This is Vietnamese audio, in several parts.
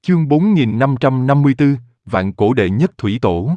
Chương 4554, Vạn Cổ Đệ Nhất Thủy Tổ.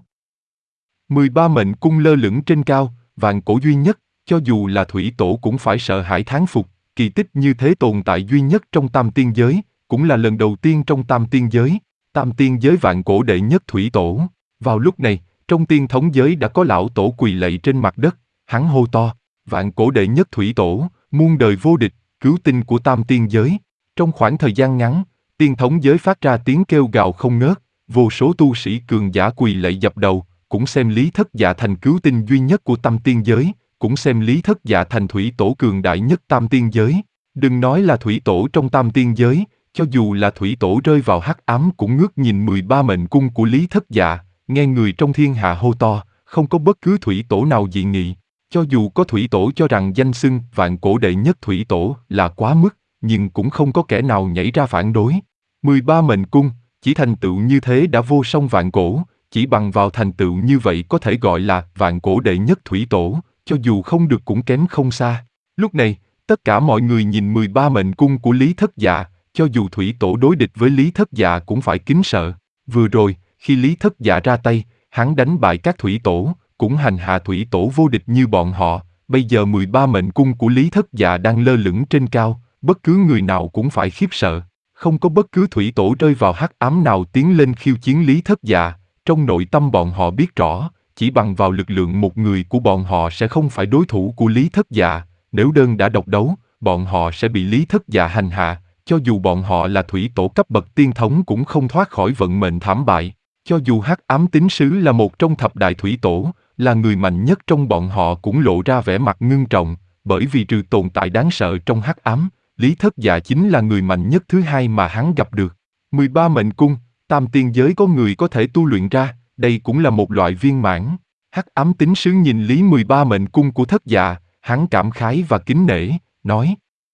13 mệnh cung lơ lửng trên cao, vạn cổ duy nhất, cho dù là thủy tổ cũng phải sợ hãi thán phục, kỳ tích như thế tồn tại duy nhất trong tam tiên giới, cũng là lần đầu tiên trong tam tiên giới. Tam tiên giới vạn cổ đệ nhất thủy tổ. Vào lúc này, trong tiên thống giới đã có lão tổ quỳ lạy trên mặt đất, hắn hô to, vạn cổ đệ nhất thủy tổ, muôn đời vô địch, cứu tinh của tam tiên giới. Trong khoảng thời gian ngắn, tiên thống giới phát ra tiếng kêu gào không ngớt, vô số tu sĩ cường giả quỳ lạy dập đầu, cũng xem Lý Thất Dạ thành cứu tinh duy nhất của tam tiên giới, cũng xem Lý Thất Dạ thành thủy tổ cường đại nhất tam tiên giới. Đừng nói là thủy tổ trong tam tiên giới, cho dù là thủy tổ rơi vào hắc ám cũng ngước nhìn 13 mệnh cung của Lý Thất Dạ, nghe người trong thiên hạ hô to, không có bất cứ thủy tổ nào dị nghị. Cho dù có thủy tổ cho rằng danh xưng vạn cổ đệ nhất thủy tổ là quá mức, nhưng cũng không có kẻ nào nhảy ra phản đối. 13 mệnh cung, chỉ thành tựu như thế đã vô song vạn cổ, chỉ bằng vào thành tựu như vậy có thể gọi là vạn cổ đệ nhất thủy tổ, cho dù không được cũng kém không xa. Lúc này, tất cả mọi người nhìn 13 mệnh cung của Lý Thất Dạ, cho dù thủy tổ đối địch với Lý Thất Dạ cũng phải kính sợ. Vừa rồi, khi Lý Thất Dạ ra tay, hắn đánh bại các thủy tổ, cũng hành hạ thủy tổ vô địch như bọn họ. Bây giờ 13 mệnh cung của Lý Thất Dạ đang lơ lửng trên cao, bất cứ người nào cũng phải khiếp sợ. Không có bất cứ thủy tổ rơi vào hắc ám nào tiến lên khiêu chiến Lý Thất Dạ. Trong nội tâm bọn họ biết rõ, chỉ bằng vào lực lượng một người của bọn họ sẽ không phải đối thủ của Lý Thất Dạ. Nếu đơn đã độc đấu, bọn họ sẽ bị Lý Thất Dạ hành hạ. Cho dù bọn họ là thủy tổ cấp bậc tiên thống cũng không thoát khỏi vận mệnh thảm bại. Cho dù hắc ám tín sứ là một trong thập đại thủy tổ, là người mạnh nhất trong bọn họ cũng lộ ra vẻ mặt ngưng trọng, bởi vì trừ tồn tại đáng sợ trong hắc ám, Lý Thất Dạ chính là người mạnh nhất thứ hai mà hắn gặp được. 13 mệnh cung, tam tiên giới có người có thể tu luyện ra, đây cũng là một loại viên mãn. Hắc ám tín sứ nhìn Lý 13 mệnh cung của Thất Dạ, hắn cảm khái và kính nể, nói: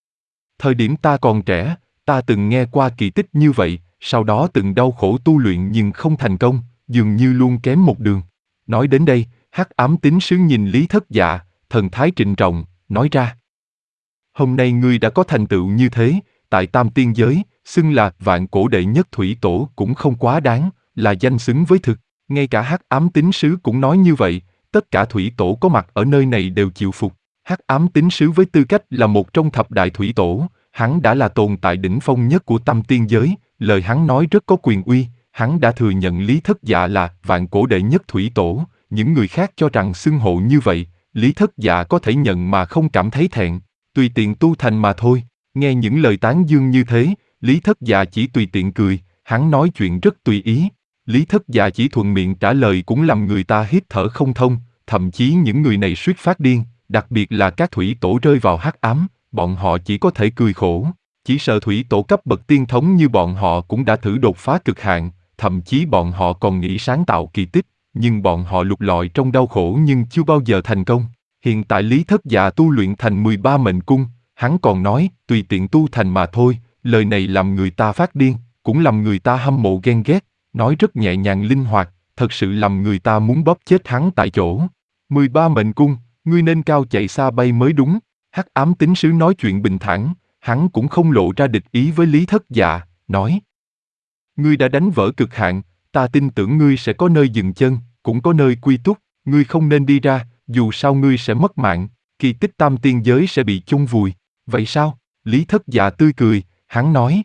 thời điểm ta còn trẻ, ta từng nghe qua kỳ tích như vậy, sau đó từng đau khổ tu luyện nhưng không thành công, dường như luôn kém một đường. Nói đến đây, hắc ám tín sứ nhìn Lý Thất Dạ, thần thái trịnh trọng, nói ra: hôm nay ngươi đã có thành tựu như thế, tại tam tiên giới, xưng là vạn cổ đệ nhất thủy tổ cũng không quá đáng, là danh xứng với thực. Ngay cả hắc ám tín sứ cũng nói như vậy, tất cả thủy tổ có mặt ở nơi này đều chịu phục. Hắc ám tín sứ với tư cách là một trong thập đại thủy tổ, hắn đã là tồn tại đỉnh phong nhất của tam tiên giới, lời hắn nói rất có quyền uy, hắn đã thừa nhận Lý Thất Dạ là vạn cổ đệ nhất thủy tổ, những người khác cho rằng xưng hộ như vậy, Lý Thất Dạ có thể nhận mà không cảm thấy thẹn, tùy tiện tu thành mà thôi. Nghe những lời tán dương như thế, Lý Thất Dạ chỉ tùy tiện cười, hắn nói chuyện rất tùy ý. Lý Thất Dạ chỉ thuận miệng trả lời cũng làm người ta hít thở không thông, thậm chí những người này suýt phát điên, đặc biệt là các thủy tổ rơi vào hắc ám, bọn họ chỉ có thể cười khổ. Chỉ sợ thủy tổ cấp bậc tiên thống như bọn họ cũng đã thử đột phá cực hạn, thậm chí bọn họ còn nghĩ sáng tạo kỳ tích, nhưng bọn họ lục lọi trong đau khổ nhưng chưa bao giờ thành công. Hiện tại Lý Thất Dạ tu luyện thành 13 mệnh cung, hắn còn nói tùy tiện tu thành mà thôi, lời này làm người ta phát điên, cũng làm người ta hâm mộ ghen ghét, nói rất nhẹ nhàng linh hoạt, thật sự làm người ta muốn bóp chết hắn tại chỗ. 13 mệnh cung, ngươi nên cao chạy xa bay mới đúng. Hắc ám tín sứ nói chuyện bình thản, hắn cũng không lộ ra địch ý với Lý Thất Dạ, nói: ngươi đã đánh vỡ cực hạn, ta tin tưởng ngươi sẽ có nơi dừng chân, cũng có nơi quy túc, ngươi không nên đi ra, dù sao ngươi sẽ mất mạng, kỳ tích tam tiên giới sẽ bị chôn vùi. Vậy sao? Lý Thất Dạ tươi cười, hắn nói: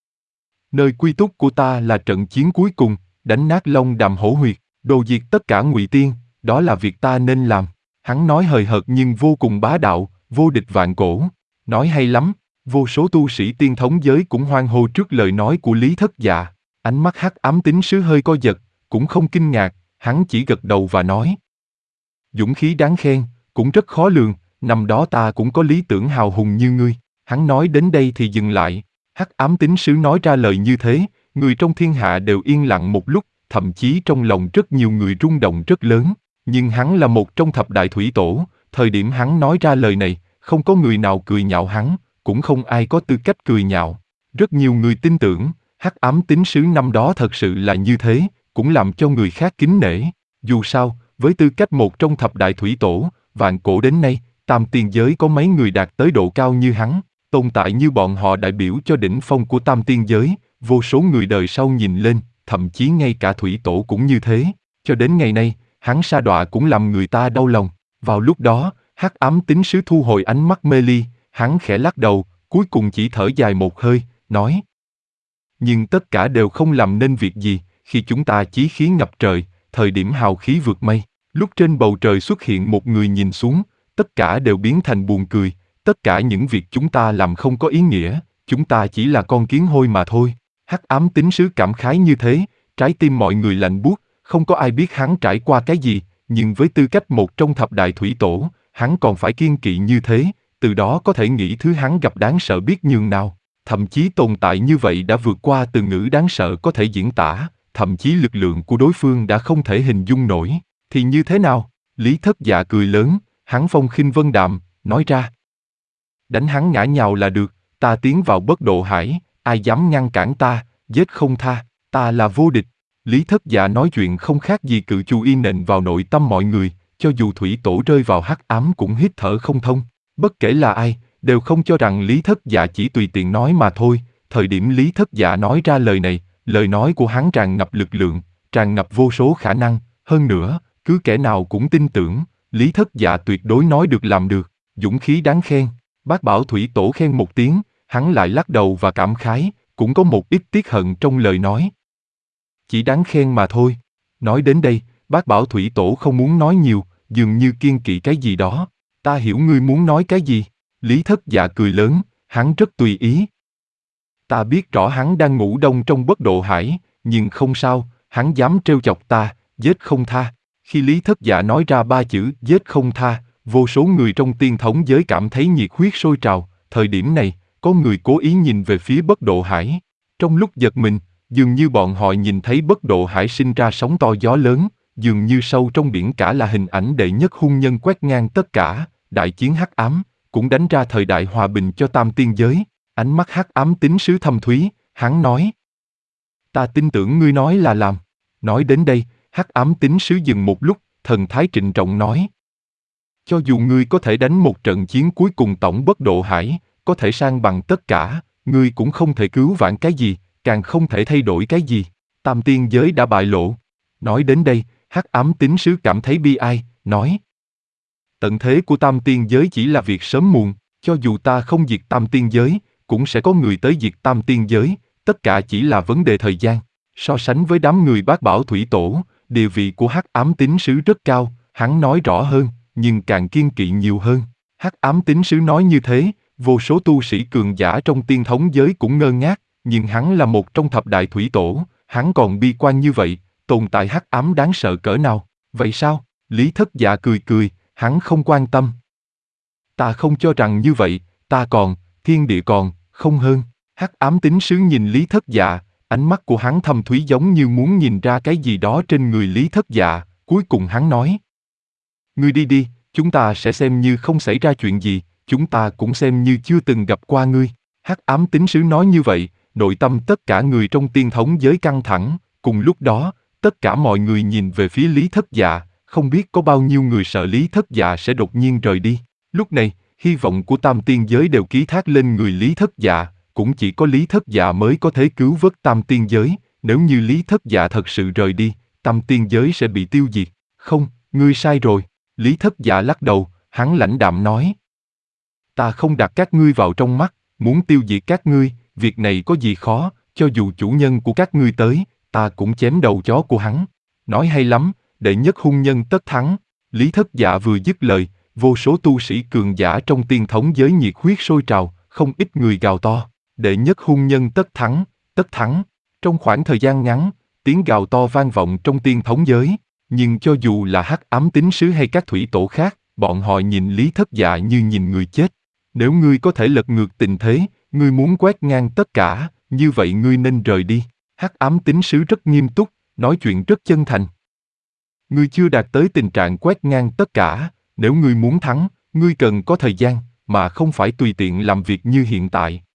nơi quy túc của ta là trận chiến cuối cùng, đánh nát Long Đàm Hổ Huyệt, đồ diệt tất cả ngụy tiên, đó là việc ta nên làm. Hắn nói hời hợt nhưng vô cùng bá đạo, vô địch vạn cổ. Nói hay lắm, vô số tu sĩ tiên thống giới cũng hoan hô trước lời nói của Lý Thất Dạ. Ánh mắt hắc ám tín sứ hơi co giật, cũng không kinh ngạc, hắn chỉ gật đầu và nói: dũng khí đáng khen, cũng rất khó lường, năm đó ta cũng có lý tưởng hào hùng như ngươi. Hắn nói đến đây thì dừng lại. Hắc ám tín sứ nói ra lời như thế, người trong thiên hạ đều yên lặng một lúc, thậm chí trong lòng rất nhiều người rung động rất lớn. Nhưng hắn là một trong thập đại thủy tổ, thời điểm hắn nói ra lời này, không có người nào cười nhạo hắn, cũng không ai có tư cách cười nhạo. Rất nhiều người tin tưởng, hắc ám tín sứ năm đó thật sự là như thế, cũng làm cho người khác kính nể. Dù sao, với tư cách một trong thập đại thủy tổ, vạn cổ đến nay, tam tiên giới có mấy người đạt tới độ cao như hắn, tồn tại như bọn họ đại biểu cho đỉnh phong của tam tiên giới, vô số người đời sau nhìn lên, thậm chí ngay cả thủy tổ cũng như thế. Cho đến ngày nay, hắn sa đọa cũng làm người ta đau lòng. Vào lúc đó, hắc ám tín sứ thu hồi ánh mắt mê ly, hắn khẽ lắc đầu, cuối cùng chỉ thở dài một hơi, nói: nhưng tất cả đều không làm nên việc gì, khi chúng ta chí khí ngập trời, thời điểm hào khí vượt mây, lúc trên bầu trời xuất hiện một người nhìn xuống, tất cả đều biến thành buồn cười, tất cả những việc chúng ta làm không có ý nghĩa, chúng ta chỉ là con kiến hôi mà thôi. Hắc ám tín sứ cảm khái như thế, trái tim mọi người lạnh buốt, không có ai biết hắn trải qua cái gì, nhưng với tư cách một trong thập đại thủy tổ, hắn còn phải kiêng kỵ như thế, từ đó có thể nghĩ thứ hắn gặp đáng sợ biết nhường nào. Thậm chí tồn tại như vậy đã vượt qua từ ngữ đáng sợ có thể diễn tả, thậm chí lực lượng của đối phương đã không thể hình dung nổi. Thì như thế nào? Lý Thất Dạ cười lớn, hắn phong khinh vân đạm, nói ra: đánh hắn ngã nhào là được, ta tiến vào bất độ hải, ai dám ngăn cản ta, giết không tha, ta là vô địch. Lý Thất Dạ nói chuyện không khác gì cự chu y nện vào nội tâm mọi người, cho dù thủy tổ rơi vào hắc ám cũng hít thở không thông. Bất kể là ai, đều không cho rằng Lý Thất Dạ chỉ tùy tiện nói mà thôi. Thời điểm Lý Thất Dạ nói ra lời này, lời nói của hắn tràn ngập lực lượng, tràn ngập vô số khả năng. Hơn nữa, cứ kẻ nào cũng tin tưởng, Lý Thất Dạ tuyệt đối nói được làm được, dũng khí đáng khen. Bác Bảo Thủy Tổ khen một tiếng, hắn lại lắc đầu và cảm khái, cũng có một ít tiếc hận trong lời nói. Chỉ đáng khen mà thôi. Nói đến đây, Bác Bảo Thủy Tổ không muốn nói nhiều, dường như kiêng kỵ cái gì đó. Ta hiểu ngươi muốn nói cái gì. Lý Thất Dạ cười lớn, hắn rất tùy ý. Ta biết rõ hắn đang ngủ đông trong bất độ hải, nhưng không sao, hắn dám trêu chọc ta, giết không tha. Khi Lý Thất Dạ nói ra ba chữ giết không tha, vô số người trong tiên thống giới cảm thấy nhiệt huyết sôi trào. Thời điểm này, có người cố ý nhìn về phía bất độ hải. Trong lúc giật mình, dường như bọn họ nhìn thấy bất độ hải sinh ra sóng to gió lớn, dường như sâu trong biển cả là hình ảnh đệ nhất hung nhân quét ngang tất cả, đại chiến hắc ám, cũng đánh ra thời đại hòa bình cho tam tiên giới. Ánh mắt hắc ám tín sứ thâm thúy, hắn nói: ta tin tưởng ngươi nói là làm. Nói đến đây, hắc ám tín sứ dừng một lúc, thần thái trịnh trọng nói: cho dù ngươi có thể đánh một trận chiến cuối cùng tổng bất độ hải, có thể san bằng tất cả, ngươi cũng không thể cứu vãn cái gì, càng không thể thay đổi cái gì. Tam tiên giới đã bại lộ. Nói đến đây, hắc ám tín sứ cảm thấy bi ai, nói: tận thế của tam tiên giới chỉ là việc sớm muộn, cho dù ta không diệt tam tiên giới, cũng sẽ có người tới diệt tam tiên giới, tất cả chỉ là vấn đề thời gian. So sánh với đám người Bát Bảo Thủy Tổ, địa vị của hắc ám tín sứ rất cao, hắn nói rõ hơn, nhưng càng kiêng kỵ nhiều hơn. Hắc ám tín sứ nói như thế, vô số tu sĩ cường giả trong tiên thống giới cũng ngơ ngác, nhưng hắn là một trong thập đại thủy tổ, hắn còn bi quan như vậy, tồn tại hắc ám đáng sợ cỡ nào. Vậy sao? Lý Thất Dạ cười cười, hắn không quan tâm. Ta không cho rằng như vậy, ta còn, thiên địa còn, không hơn. Hắc ám tín sứ nhìn Lý Thất Dạ, ánh mắt của hắn thâm thúy giống như muốn nhìn ra cái gì đó trên người Lý Thất Dạ, cuối cùng hắn nói: ngươi đi đi, chúng ta sẽ xem như không xảy ra chuyện gì, chúng ta cũng xem như chưa từng gặp qua ngươi. Hắc ám tín sứ nói như vậy, nội tâm tất cả người trong tiên thống giới căng thẳng, cùng lúc đó, tất cả mọi người nhìn về phía Lý Thất Dạ, không biết có bao nhiêu người sợ Lý Thất Dạ sẽ đột nhiên rời đi. Lúc này, hy vọng của tam tiên giới đều ký thác lên người Lý Thất Dạ, cũng chỉ có Lý Thất Dạ mới có thể cứu vớt tam tiên giới, nếu như Lý Thất Dạ thật sự rời đi, tam tiên giới sẽ bị tiêu diệt. Không, ngươi sai rồi. Lý Thất Dạ lắc đầu, hắn lãnh đạm nói: ta không đặt các ngươi vào trong mắt, muốn tiêu diệt các ngươi, việc này có gì khó, cho dù chủ nhân của các ngươi tới, ta cũng chém đầu chó của hắn. Nói hay lắm, đệ nhất hung nhân tất thắng. Lý Thất Dạ vừa dứt lời, vô số tu sĩ cường giả trong tiên thống giới nhiệt huyết sôi trào, không ít người gào to: đệ nhất hung nhân tất thắng, tất thắng. Trong khoảng thời gian ngắn, tiếng gào to vang vọng trong tiên thống giới, nhưng cho dù là hắc ám tín sứ hay các thủy tổ khác, bọn họ nhìn Lý Thất Dạ như nhìn người chết. Nếu ngươi có thể lật ngược tình thế, ngươi muốn quét ngang tất cả, như vậy ngươi nên rời đi. Hắc ám tín sứ rất nghiêm túc, nói chuyện rất chân thành. Ngươi chưa đạt tới tình trạng quét ngang tất cả, nếu ngươi muốn thắng, ngươi cần có thời gian, mà không phải tùy tiện làm việc như hiện tại.